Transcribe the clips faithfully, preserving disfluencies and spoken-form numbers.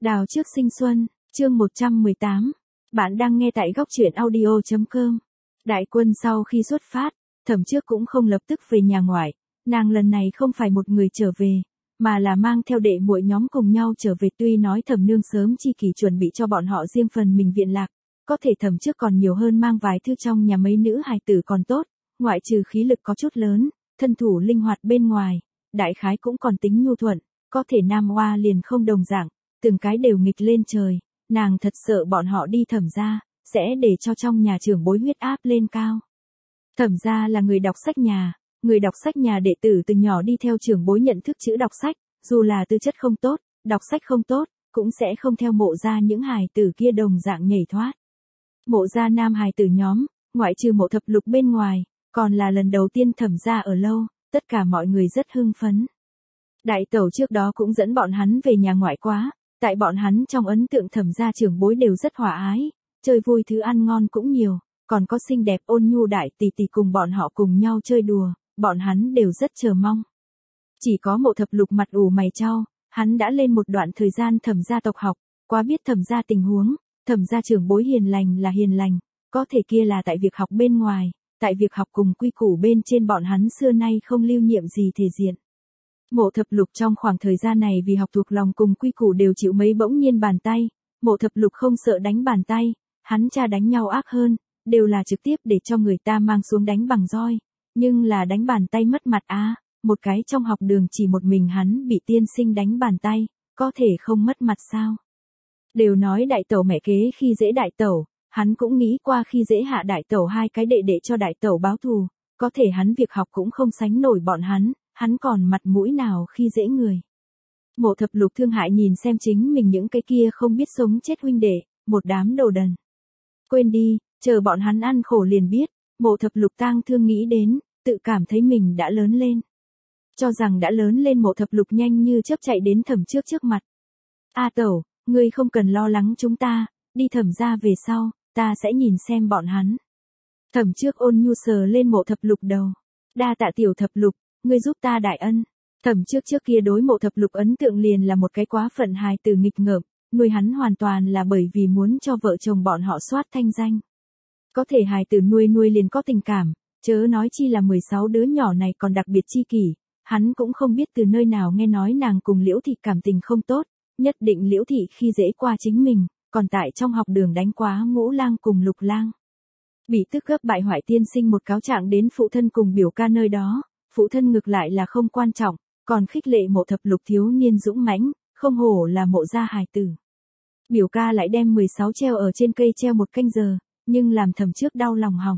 Đào trước sinh xuân, chương một trăm mười tám. Bạn đang nghe tại góc truyện audio chấm com. Đại quân sau khi xuất phát, Thẩm Trước cũng không lập tức về nhà ngoại, nàng lần này không phải một người trở về, mà là mang theo đệ muội nhóm cùng nhau trở về. Tuy nói Thẩm nương sớm chi kỷ chuẩn bị cho bọn họ riêng phần mình viện lạc, có thể Thẩm Trước còn nhiều hơn mang vài thứ trong nhà mấy nữ hài tử còn tốt, ngoại trừ khí lực có chút lớn, thân thủ linh hoạt bên ngoài, đại khái cũng còn tính nhu thuận, có thể nam oa liền không đồng dạng. Từng cái đều nghịch lên trời, nàng thật sợ bọn họ đi Thẩm gia, sẽ để cho trong nhà trưởng bối huyết áp lên cao. Thẩm gia là người đọc sách nhà, người đọc sách nhà đệ tử từ nhỏ đi theo trưởng bối nhận thức chữ đọc sách, dù là tư chất không tốt, đọc sách không tốt, cũng sẽ không theo mộ gia những hài tử kia đồng dạng nhảy thoát. Mộ gia nam hài tử nhóm, ngoại trừ Mộ Thập Lục bên ngoài, còn là lần đầu tiên Thẩm gia ở lâu, tất cả mọi người rất hưng phấn. Đại tẩu trước đó cũng dẫn bọn hắn về nhà ngoại quá. Tại bọn hắn trong ấn tượng Thẩm gia trưởng bối đều rất hòa ái, chơi vui thứ ăn ngon cũng nhiều, còn có xinh đẹp ôn nhu đại tỷ tỷ cùng bọn họ cùng nhau chơi đùa, bọn hắn đều rất chờ mong. Chỉ có Mộ Thập Lục mặt ủ mày chau, hắn đã lên một đoạn thời gian Thẩm gia tộc học, quá biết Thẩm gia tình huống, Thẩm gia trưởng bối hiền lành là hiền lành, có thể kia là tại việc học bên ngoài, tại việc học cùng quy củ bên trên bọn hắn xưa nay không lưu nhiệm gì thể diện. Mộ Thập Lục trong khoảng thời gian này vì học thuộc lòng cùng quy củ đều chịu mấy bỗng nhiên bàn tay, Mộ Thập Lục không sợ đánh bàn tay, hắn cha đánh nhau ác hơn, đều là trực tiếp để cho người ta mang xuống đánh bằng roi, nhưng là đánh bàn tay mất mặt á, một cái trong học đường chỉ một mình hắn bị tiên sinh đánh bàn tay, có thể không mất mặt sao? Đều nói đại tẩu mẹ kế khi dễ đại tẩu, hắn cũng nghĩ qua khi dễ hạ đại tẩu hai cái đệ đệ cho đại tẩu báo thù, có thể hắn việc học cũng không sánh nổi bọn hắn. Hắn còn mặt mũi nào khi dễ người. Mộ Thập Lục thương hại nhìn xem chính mình những cái kia không biết sống chết huynh đệ, một đám đồ đần. Quên đi, chờ bọn hắn ăn khổ liền biết, Mộ Thập Lục tang thương nghĩ đến, tự cảm thấy mình đã lớn lên. Cho rằng đã lớn lên Mộ Thập Lục nhanh như chớp chạy đến Thẩm Trước trước mặt. A tẩu, ngươi không cần lo lắng chúng ta, đi Thẩm gia về sau, ta sẽ nhìn xem bọn hắn. Thẩm Trước ôn nhu sờ lên Mộ Thập Lục đầu. Đa tạ tiểu Thập Lục. Ngươi giúp ta đại ân. Thẩm Trước trước kia đối Mộ Thập Lục ấn tượng liền là một cái quá phận hài tử nghịch ngợm, nuôi hắn hoàn toàn là bởi vì muốn cho vợ chồng bọn họ soát thanh danh. Có thể hài tử nuôi nuôi liền có tình cảm, chớ nói chi là mười sáu đứa nhỏ này còn đặc biệt chi kỷ, hắn cũng không biết từ nơi nào nghe nói nàng cùng Liễu Thị cảm tình không tốt, nhất định Liễu Thị khi dễ qua chính mình, còn tại trong học đường đánh quá Ngũ Lang cùng Lục Lang. Bị tức gấp bại hoại tiên sinh một cáo trạng đến phụ thân cùng biểu ca nơi đó. Phụ thân ngược lại là không quan trọng, còn khích lệ Mộ Thập Lục thiếu niên dũng mãnh, không hổ là Mộ gia hài tử. Biểu ca lại đem mười sáu treo ở trên cây treo một canh giờ, nhưng làm Thẩm Trước đau lòng hỏng.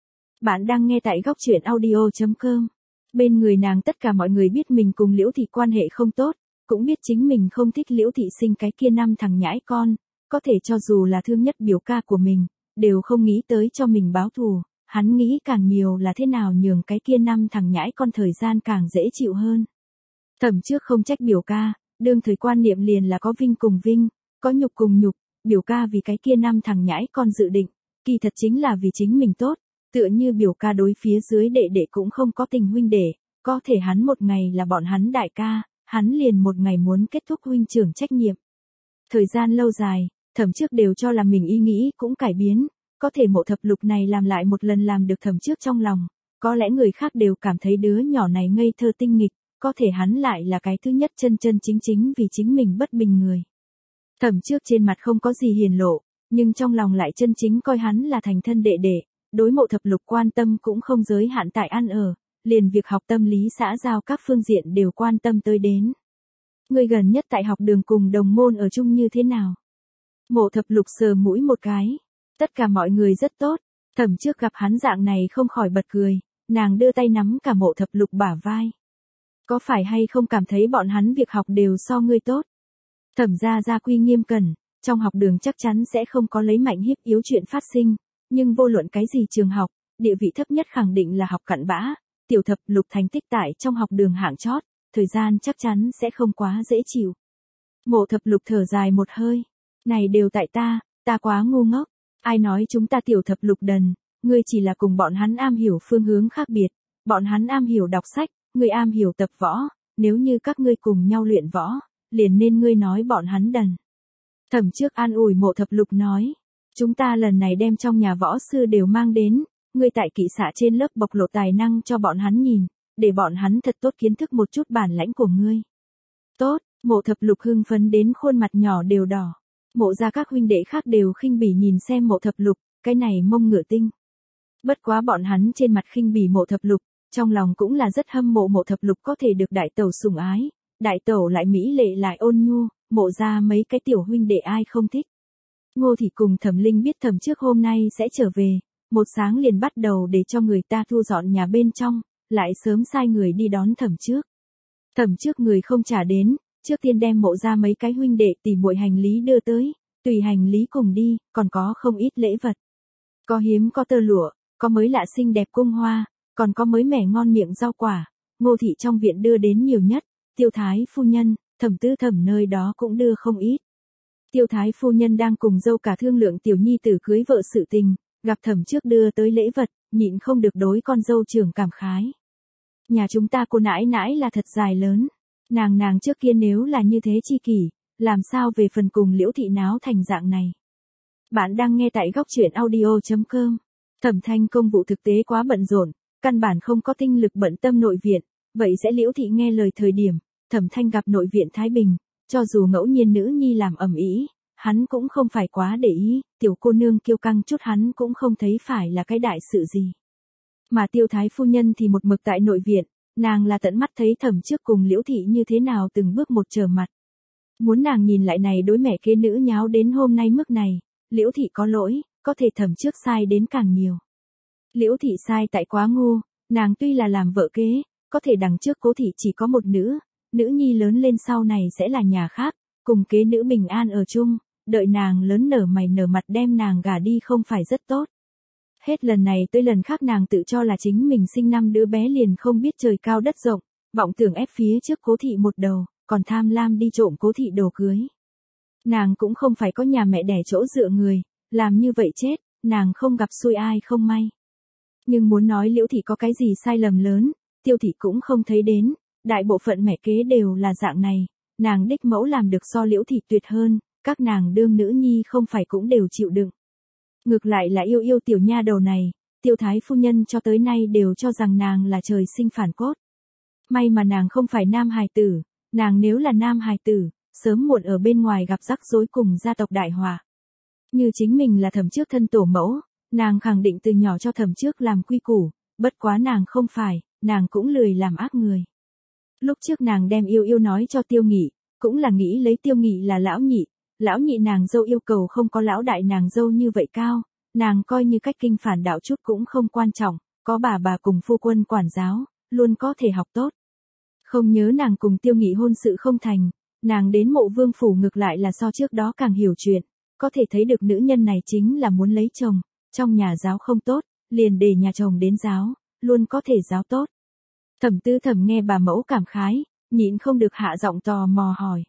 Bạn đang nghe tại góc truyện audio chấm com. Bên người nàng tất cả mọi người biết mình cùng Liễu Thị quan hệ không tốt, cũng biết chính mình không thích Liễu Thị sinh cái kia năm thằng nhãi con, có thể cho dù là thương nhất biểu ca của mình, đều không nghĩ tới cho mình báo thù. Hắn nghĩ càng nhiều là thế nào nhường cái kia năm thằng nhãi con thời gian càng dễ chịu hơn. Thẩm Trước không trách biểu ca, đương thời quan niệm liền là có vinh cùng vinh, có nhục cùng nhục, biểu ca vì cái kia năm thằng nhãi con dự định, kỳ thật chính là vì chính mình tốt, tựa như biểu ca đối phía dưới đệ đệ cũng không có tình huynh đệ, có thể hắn một ngày là bọn hắn đại ca, hắn liền một ngày muốn kết thúc huynh trưởng trách nhiệm. Thời gian lâu dài, Thẩm Trước đều cho là mình ý nghĩ cũng cải biến. Có thể Mộ Thập Lục này làm lại một lần làm được Thẩm Trước trong lòng, có lẽ người khác đều cảm thấy đứa nhỏ này ngây thơ tinh nghịch, có thể hắn lại là cái thứ nhất chân chân chính chính vì chính mình bất bình người. Thẩm Trước trên mặt không có gì hiền lộ, nhưng trong lòng lại chân chính coi hắn là thành thân đệ đệ, đối Mộ Thập Lục quan tâm cũng không giới hạn tại ăn ở, liền việc học tâm lý xã giao các phương diện đều quan tâm tới đến. Người gần nhất tại học đường cùng đồng môn ở chung như thế nào? Mộ Thập Lục sờ mũi một cái. Tất cả mọi người rất tốt, Thẩm Trước gặp hắn dạng này không khỏi bật cười, nàng đưa tay nắm cả Mộ Thập Lục bả vai. Có phải hay không cảm thấy bọn hắn việc học đều so ngươi tốt? Thẩm gia gia quy nghiêm cẩn, trong học đường chắc chắn sẽ không có lấy mạnh hiếp yếu chuyện phát sinh, nhưng vô luận cái gì trường học, địa vị thấp nhất khẳng định là học cặn bã, tiểu Thập Lục thành tích tại trong học đường hạng chót, thời gian chắc chắn sẽ không quá dễ chịu. Mộ Thập Lục thở dài một hơi, này đều tại ta, ta quá ngu ngốc. Ai nói chúng ta tiểu Thập Lục đần, ngươi chỉ là cùng bọn hắn am hiểu phương hướng khác biệt, bọn hắn am hiểu đọc sách, ngươi am hiểu tập võ, nếu như các ngươi cùng nhau luyện võ, liền nên ngươi nói bọn hắn đần. Thẩm Trước an ủi Mộ Thập Lục nói, chúng ta lần này đem trong nhà võ sư đều mang đến, ngươi tại kỵ xạ trên lớp bộc lộ tài năng cho bọn hắn nhìn, để bọn hắn thật tốt kiến thức một chút bản lãnh của ngươi. Tốt, Mộ Thập Lục hưng phấn đến khuôn mặt nhỏ đều đỏ. Mộ gia các huynh đệ khác đều khinh bỉ nhìn xem Mộ Thập Lục, cái này mông ngựa tinh. Bất quá bọn hắn trên mặt khinh bỉ Mộ Thập Lục, trong lòng cũng là rất hâm mộ Mộ Thập Lục có thể được đại tẩu sủng ái, đại tẩu lại mỹ lệ lại ôn nhu, Mộ gia mấy cái tiểu huynh đệ ai không thích. Ngô Thị cùng Thẩm Linh biết Thẩm Trước hôm nay sẽ trở về, một sáng liền bắt đầu để cho người ta thu dọn nhà bên trong, lại sớm sai người đi đón Thẩm Trước. Thẩm Trước người không trả đến, trước tiên đem Mộ gia mấy cái huynh đệ tỉ muội hành lý đưa tới, tùy hành lý cùng đi, còn có không ít lễ vật. Có hiếm có tơ lụa, có mới lạ xinh đẹp cung hoa, còn có mới mẻ ngon miệng rau quả, Ngô Thị trong viện đưa đến nhiều nhất, Tiêu Thái phu nhân, Thẩm Tư Thẩm nơi đó cũng đưa không ít. Tiêu Thái phu nhân đang cùng dâu cả thương lượng tiểu nhi tử cưới vợ sự tình, gặp Thẩm Trước đưa tới lễ vật, nhịn không được đối con dâu trưởng cảm khái. Nhà chúng ta cô nãi nãi là thật dài lớn, nàng nàng trước kia nếu là như thế chi kỷ, làm sao về phần cùng Liễu Thị náo thành dạng này. Bạn đang nghe tại góc truyện audio chấm com. Thẩm Thanh công vụ thực tế quá bận rộn, căn bản không có tinh lực bận tâm nội viện, vậy sẽ Liễu Thị nghe lời thời điểm, Thẩm Thanh gặp nội viện Thái Bình, cho dù ngẫu nhiên nữ nhi làm ầm ĩ, hắn cũng không phải quá để ý, tiểu cô nương kiêu căng chút hắn cũng không thấy phải là cái đại sự gì. Mà Tiêu Thái phu nhân thì một mực tại nội viện, nàng là tận mắt thấy Thẩm Trước cùng Liễu Thị như thế nào từng bước một trở mặt. Muốn nàng nhìn lại này đối mẹ kế nữ nháo đến hôm nay mức này, Liễu Thị có lỗi, có thể Thẩm Trước sai đến càng nhiều. Liễu Thị sai tại quá ngu, nàng tuy là làm vợ kế, có thể đằng trước Cố Thị chỉ có một nữ, nữ nhi lớn lên sau này sẽ là nhà khác, cùng kế nữ bình an ở chung, đợi nàng lớn nở mày nở mặt đem nàng gả đi không phải rất tốt. Hết lần này tới lần khác nàng tự cho là chính mình sinh năm đứa bé liền không biết trời cao đất rộng, vọng tưởng ép phía trước Cố Thị một đầu, còn tham lam đi trộm Cố Thị đồ cưới. Nàng cũng không phải có nhà mẹ đẻ chỗ dựa người, làm như vậy chết, nàng không gặp xui ai không may. Nhưng muốn nói Liễu Thị có cái gì sai lầm lớn, Tiêu Thị cũng không thấy đến, đại bộ phận mẹ kế đều là dạng này, nàng đích mẫu làm được so Liễu Thị tuyệt hơn, các nàng đương nữ nhi không phải cũng đều chịu đựng. Ngược lại là yêu yêu tiểu nha đầu này, Tiêu Thái phu nhân cho tới nay đều cho rằng nàng là trời sinh phản cốt. May mà nàng không phải nam hài tử, nàng nếu là nam hài tử, sớm muộn ở bên ngoài gặp rắc rối cùng gia tộc đại họa. Như chính mình là Thẩm Trước thân tổ mẫu, nàng khẳng định từ nhỏ cho Thẩm Trước làm quy củ, bất quá nàng không phải, nàng cũng lười làm ác người. Lúc trước nàng đem yêu yêu nói cho Tiêu Nghị, cũng là nghĩ lấy Tiêu Nghị là lão nhị, lão nhị nàng dâu yêu cầu không có lão đại nàng dâu như vậy cao, nàng coi như cách kinh phản đạo chút cũng không quan trọng, có bà bà cùng phu quân quản giáo, luôn có thể học tốt. Không nhớ nàng cùng Tiêu Nghị hôn sự không thành, nàng đến Mộ Vương phủ ngược lại là so trước đó càng hiểu chuyện, có thể thấy được nữ nhân này chính là muốn lấy chồng, trong nhà giáo không tốt, liền để nhà chồng đến giáo, luôn có thể giáo tốt. Thẩm Tư Thẩm nghe bà mẫu cảm khái, nhịn không được hạ giọng tò mò hỏi.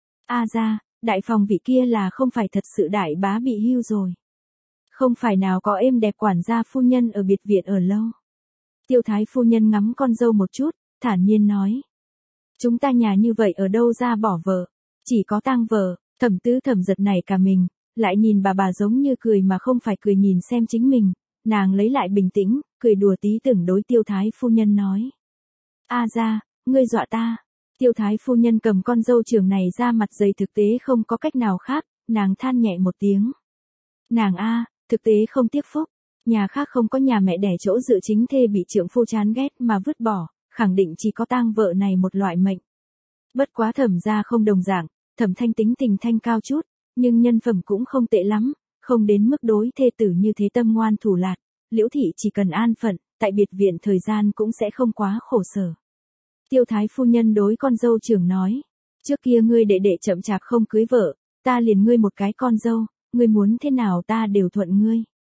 A gia, đại phòng vị kia là không phải thật sự đại bá bị hưu rồi. Không phải nào có êm đẹp quản gia phu nhân ở biệt viện ở lâu. Tiêu Thái phu nhân ngắm con dâu một chút, thản nhiên nói. Chúng ta nhà như vậy ở đâu ra bỏ vợ, chỉ có tang vợ. Thẩm Tư Thẩm giật nảy cả mình, lại nhìn bà bà giống như cười mà không phải cười nhìn xem chính mình, nàng lấy lại bình tĩnh, cười đùa tí tưởng đối Tiêu Thái phu nhân nói. A gia, ngươi dọa ta. Tiêu Thái phu nhân cầm con dâu trưởng này ra mặt dày thực tế không có cách nào khác, nàng than nhẹ một tiếng. Nàng a, thực tế không tiếc phúc, nhà khác không có nhà mẹ đẻ chỗ dựa chính thê bị trượng phu chán ghét mà vứt bỏ, khẳng định chỉ có tang vợ này một loại mệnh. Bất quá Thẩm gia không đồng dạng, Thẩm Thanh tính tình thanh cao chút, nhưng nhân phẩm cũng không tệ lắm, không đến mức đối thê tử như thế tâm ngoan thủ lạt, Liễu Thị chỉ cần an phận, tại biệt viện thời gian cũng sẽ không quá khổ sở. Tiêu Thái phu nhân đối con dâu trưởng nói, trước kia ngươi đệ đệ chậm chạp không cưới vợ, ta liền ngươi một cái con dâu, ngươi muốn thế nào ta đều thuận ngươi.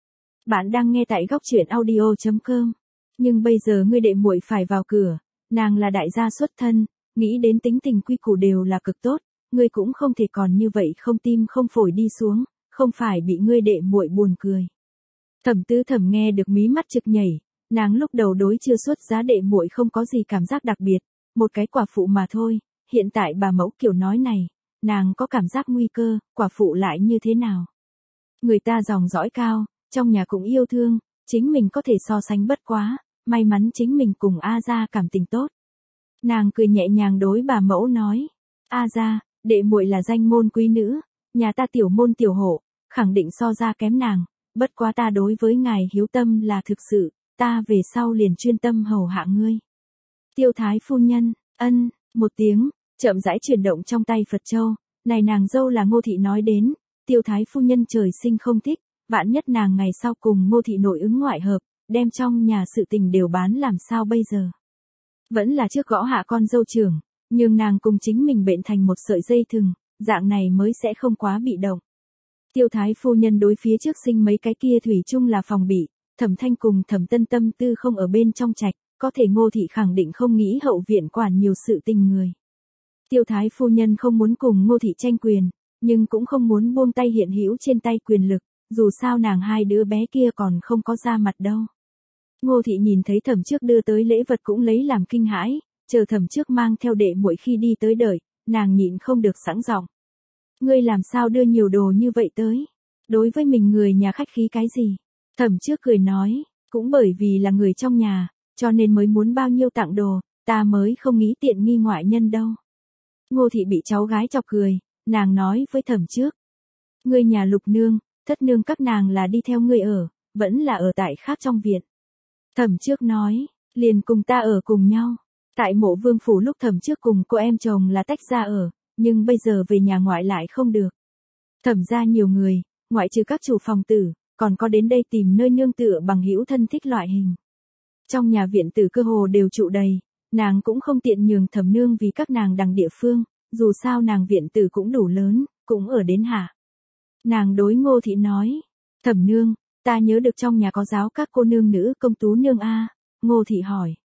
Bạn đang nghe tại góc truyện audio chấm com. Nhưng bây giờ ngươi đệ muội phải vào cửa, nàng là đại gia xuất thân, nghĩ đến tính tình quy củ đều là cực tốt, ngươi cũng không thể còn như vậy không tim không phổi đi xuống, không phải bị ngươi đệ muội buồn cười. Thẩm Tư Thẩm nghe được mí mắt trực nhảy, nàng lúc đầu đối chưa xuất giá đệ muội không có gì cảm giác đặc biệt, một cái quả phụ mà thôi, hiện tại bà mẫu kiểu nói này, nàng có cảm giác nguy cơ, quả phụ lại như thế nào. Người ta dòng dõi cao, trong nhà cũng yêu thương, chính mình có thể so sánh bất quá, may mắn chính mình cùng A gia cảm tình tốt. Nàng cười nhẹ nhàng đối bà mẫu nói, A gia, đệ muội là danh môn quý nữ, nhà ta tiểu môn tiểu hộ, khẳng định so ra kém nàng, bất quá ta đối với ngài hiếu tâm là thực sự, ta về sau liền chuyên tâm hầu hạ ngươi. Tiêu thái phu nhân, ân, một tiếng, chậm rãi chuyển động trong tay Phật châu, này nàng dâu là Ngô thị nói đến, tiêu thái phu nhân trời sinh không thích, vạn nhất nàng ngày sau cùng Ngô thị nội ứng ngoại hợp, đem trong nhà sự tình đều bán làm sao bây giờ. Vẫn là trước gõ hạ con dâu trưởng, nhưng nàng cùng chính mình bệnh thành một sợi dây thừng, dạng này mới sẽ không quá bị động. Tiêu thái phu nhân đối phía trước sinh mấy cái kia thủy chung là phòng bị, Thẩm Thanh cùng Thẩm Tân tâm tư không ở bên trong trạch, có thể Ngô thị khẳng định không nghĩ hậu viện quản nhiều sự tình người. Tiêu thái phu nhân không muốn cùng Ngô thị tranh quyền, nhưng cũng không muốn buông tay hiện hữu trên tay quyền lực, dù sao nàng hai đứa bé kia còn không có ra mặt đâu. Ngô thị nhìn thấy Thẩm trước đưa tới lễ vật cũng lấy làm kinh hãi, chờ Thẩm trước mang theo đệ muội khi đi tới đợi, nàng nhịn không được sẵn giọng. Ngươi làm sao đưa nhiều đồ như vậy tới? Đối với mình người nhà khách khí cái gì? Thẩm trước cười nói, cũng bởi vì là người trong nhà, cho nên mới muốn bao nhiêu tặng đồ, ta mới không nghĩ tiện nghi ngoại nhân đâu. Ngô thị bị cháu gái chọc cười, nàng nói với Thẩm trước. Ngươi nhà Lục nương, Thất nương các nàng là đi theo ngươi ở, vẫn là ở tại khác trong viện. Thẩm trước nói, liền cùng ta ở cùng nhau. Tại Mộ Vương phủ lúc Thẩm trước cùng cô em chồng là tách ra ở, nhưng bây giờ về nhà ngoại lại không được. Thẩm ra nhiều người, ngoại trừ các chủ phòng tử, còn có đến đây tìm nơi nương tựa bằng hữu thân thích loại hình. Trong nhà viện tử cơ hồ đều trụ đầy, nàng cũng không tiện nhường Thẩm nương vì các nàng đằng địa phương, dù sao nàng viện tử cũng đủ lớn, cũng ở đến hạ. Nàng đối Ngô thị nói, Thẩm nương, ta nhớ được trong nhà có giáo các cô nương nữ công tú nương a. Ngô thị hỏi.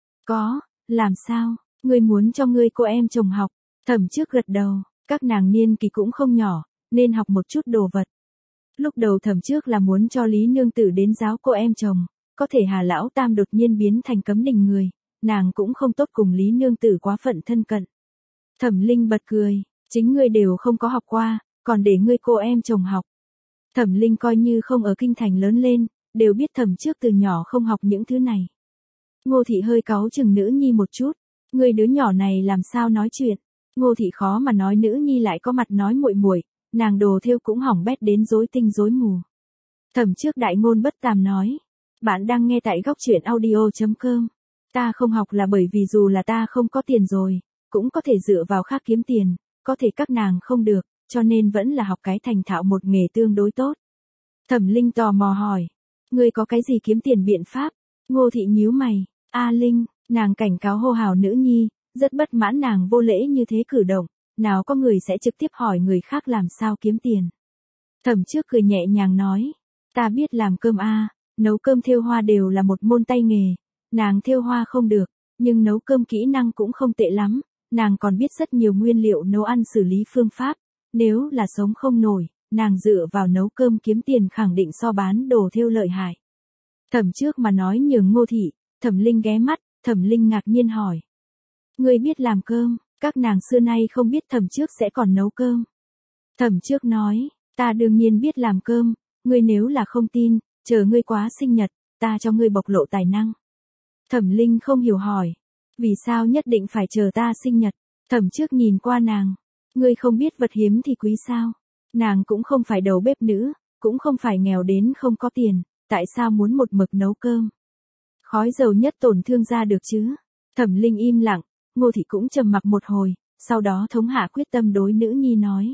Có, làm sao, ngươi muốn cho ngươi cô em chồng học? Thẩm trước gật đầu, các nàng niên kỳ cũng không nhỏ, nên học một chút đồ vật. Lúc đầu Thẩm trước là muốn cho Lý nương tử đến giáo cô em chồng, có thể Hà lão tam đột nhiên biến thành cấm đình người, nàng cũng không tốt cùng Lý nương tử quá phận thân cận. Thẩm Linh bật cười, chính ngươi đều không có học qua, còn để ngươi cô em chồng học. Thẩm Linh coi như không ở kinh thành lớn lên, đều biết Thẩm trước từ nhỏ không học những thứ này. Ngô thị hơi cáu chừng nữ nhi một chút, ngươi đứa nhỏ này làm sao nói chuyện. Ngô thị khó mà nói nữ nhi lại có mặt nói muội muội, nàng đồ thêu cũng hỏng bét đến rối tinh rối mù. Thẩm trước đại ngôn bất tàm nói, bạn đang nghe tại góc truyện audio chấm com. Ta không học là bởi vì dù là ta không có tiền rồi, cũng có thể dựa vào khác kiếm tiền, có thể các nàng không được, cho nên vẫn là học cái thành thạo một nghề tương đối tốt. Thẩm Linh tò mò hỏi, ngươi có cái gì kiếm tiền biện pháp? Ngô thị nhíu mày, A Linh, nàng cảnh cáo hô hào nữ nhi, rất bất mãn nàng vô lễ như thế cử động, nào có người sẽ trực tiếp hỏi người khác làm sao kiếm tiền. Thẩm trước cười nhẹ nhàng nói, ta biết làm cơm a, nấu cơm thêu hoa đều là một môn tay nghề, nàng thêu hoa không được, nhưng nấu cơm kỹ năng cũng không tệ lắm, nàng còn biết rất nhiều nguyên liệu nấu ăn xử lý phương pháp, nếu là sống không nổi, nàng dựa vào nấu cơm kiếm tiền khẳng định so bán đồ thêu lợi hại. Thẩm trước mà nói nhường Ngô thị, Thẩm Linh ghé mắt, Thẩm Linh ngạc nhiên hỏi. Ngươi biết làm cơm, các nàng xưa nay không biết Thẩm trước sẽ còn nấu cơm. Thẩm trước nói, ta đương nhiên biết làm cơm, ngươi nếu là không tin, chờ ngươi quá sinh nhật, ta cho ngươi bộc lộ tài năng. Thẩm Linh không hiểu hỏi, vì sao nhất định phải chờ ta sinh nhật? Thẩm trước nhìn qua nàng, ngươi không biết vật hiếm thì quý sao? Nàng cũng không phải đầu bếp nữ, cũng không phải nghèo đến không có tiền, tại sao muốn một mực nấu cơm? Khói dầu nhất tổn thương ra được chứ? Thẩm Linh im lặng, Ngô thị cũng trầm mặc một hồi, sau đó thống hạ quyết tâm đối nữ nhi nói.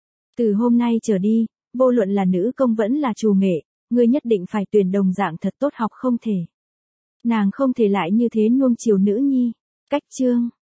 Từ hôm nay trở đi, vô luận là nữ công vẫn là trù nghệ, ngươi nhất định phải tuyển đồng dạng thật tốt học không thể. Nàng không thể lại như thế nuông chiều nữ nhi. Cách chương.